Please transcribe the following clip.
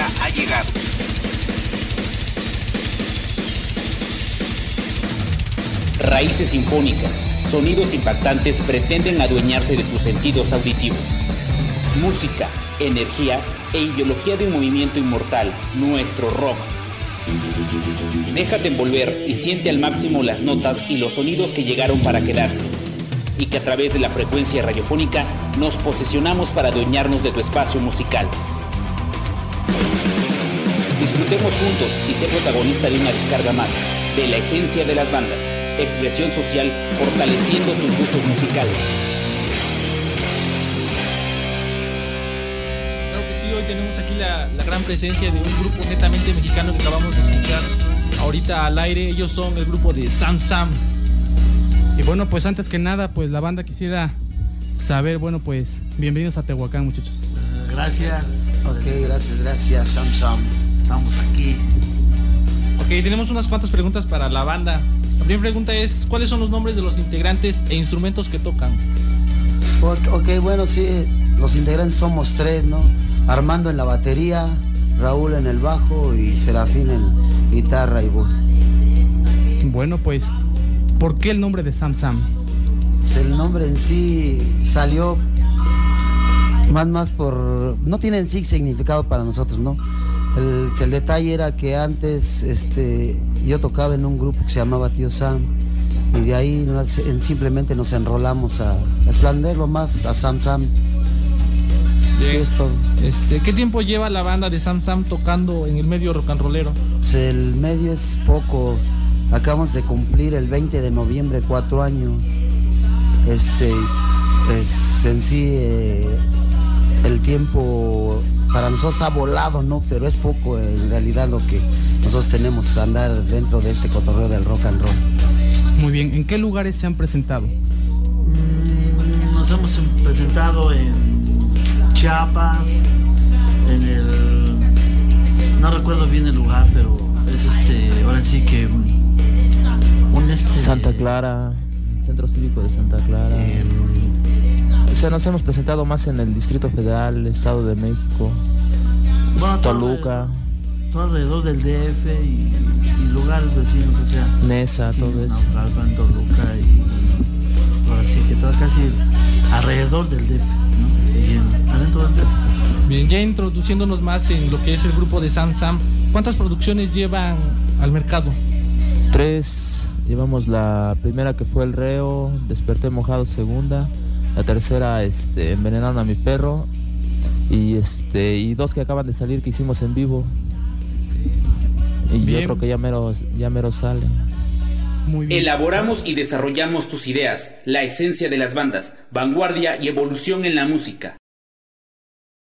ha llegado. Raíces sinfónicas, sonidos impactantes pretenden adueñarse de tus sentidos auditivos. Música, energía e ideología de un movimiento inmortal, nuestro rock. Déjate envolver y siente al máximo las notas y los sonidos que llegaron para quedarse, y que a través de la frecuencia radiofónica nos posesionamos para adueñarnos de tu espacio musical. Disfrutemos juntos y sé protagonista de una descarga más de la esencia de las bandas, expresión social fortaleciendo tus gustos musicales. Claro que sí, hoy tenemos aquí la gran presencia de un grupo netamente mexicano que acabamos de escuchar ahorita al aire. Ellos son el grupo de Sam Sam. Y bueno, pues antes que nada, pues la banda quisiera saber, bueno, pues bienvenidos a Tehuacán, muchachos. Gracias. Ok, gracias, Sam Sam. Estamos aquí. Ok, tenemos unas cuantas preguntas para la banda. La primera pregunta es, ¿cuáles son los nombres de los integrantes e instrumentos que tocan? Ok, bueno, sí, los integrantes somos tres, ¿no? Armando en la batería, Raúl en el bajo y Serafín en guitarra y voz. Bueno, pues, ¿por qué el nombre de Sam Sam? Pues el nombre en sí salió más por... No tiene en sí significado para nosotros, ¿no? El detalle era que antes yo tocaba en un grupo que se llamaba Tío Sam y de ahí simplemente nos enrolamos a expandirlo más a Sam Sam. Bien. Sí, es todo. ¿Qué tiempo lleva la banda de Sam Sam tocando en el medio rock and rollero? Pues el medio es poco. Acabamos de cumplir el 20 de noviembre 4 años. Es en sí el tiempo para nosotros ha volado, ¿no? Pero es poco en realidad lo que nosotros tenemos que andar dentro de este cotorreo del rock and roll. Muy bien, ¿en qué lugares se han presentado? Nos hemos presentado en Chiapas, no recuerdo bien el lugar, pero es ahora sí que Santa Clara, Centro Cívico de Santa Clara. O sea, nos hemos presentado más en el Distrito Federal, Estado de México, bueno, Toluca, todo alrededor del DF y lugares vecinos, o sea, Nesa, sí, todo eso. Naucalpan, Toluca y ahora sí que todo casi alrededor del DF, ¿no? Y adentro del DF. Bien, ya introduciéndonos más en lo que es el grupo de Sam Sam, ¿cuántas producciones llevan al mercado? 3, llevamos la primera que fue El Reo, Desperté Mojado, segunda, la tercera Envenenando a mi perro y 2 que acaban de salir que hicimos en vivo y Bien. otro que ya mero sale. Muy bien. Elaboramos y desarrollamos tus ideas, la esencia de las bandas, vanguardia y evolución en la música.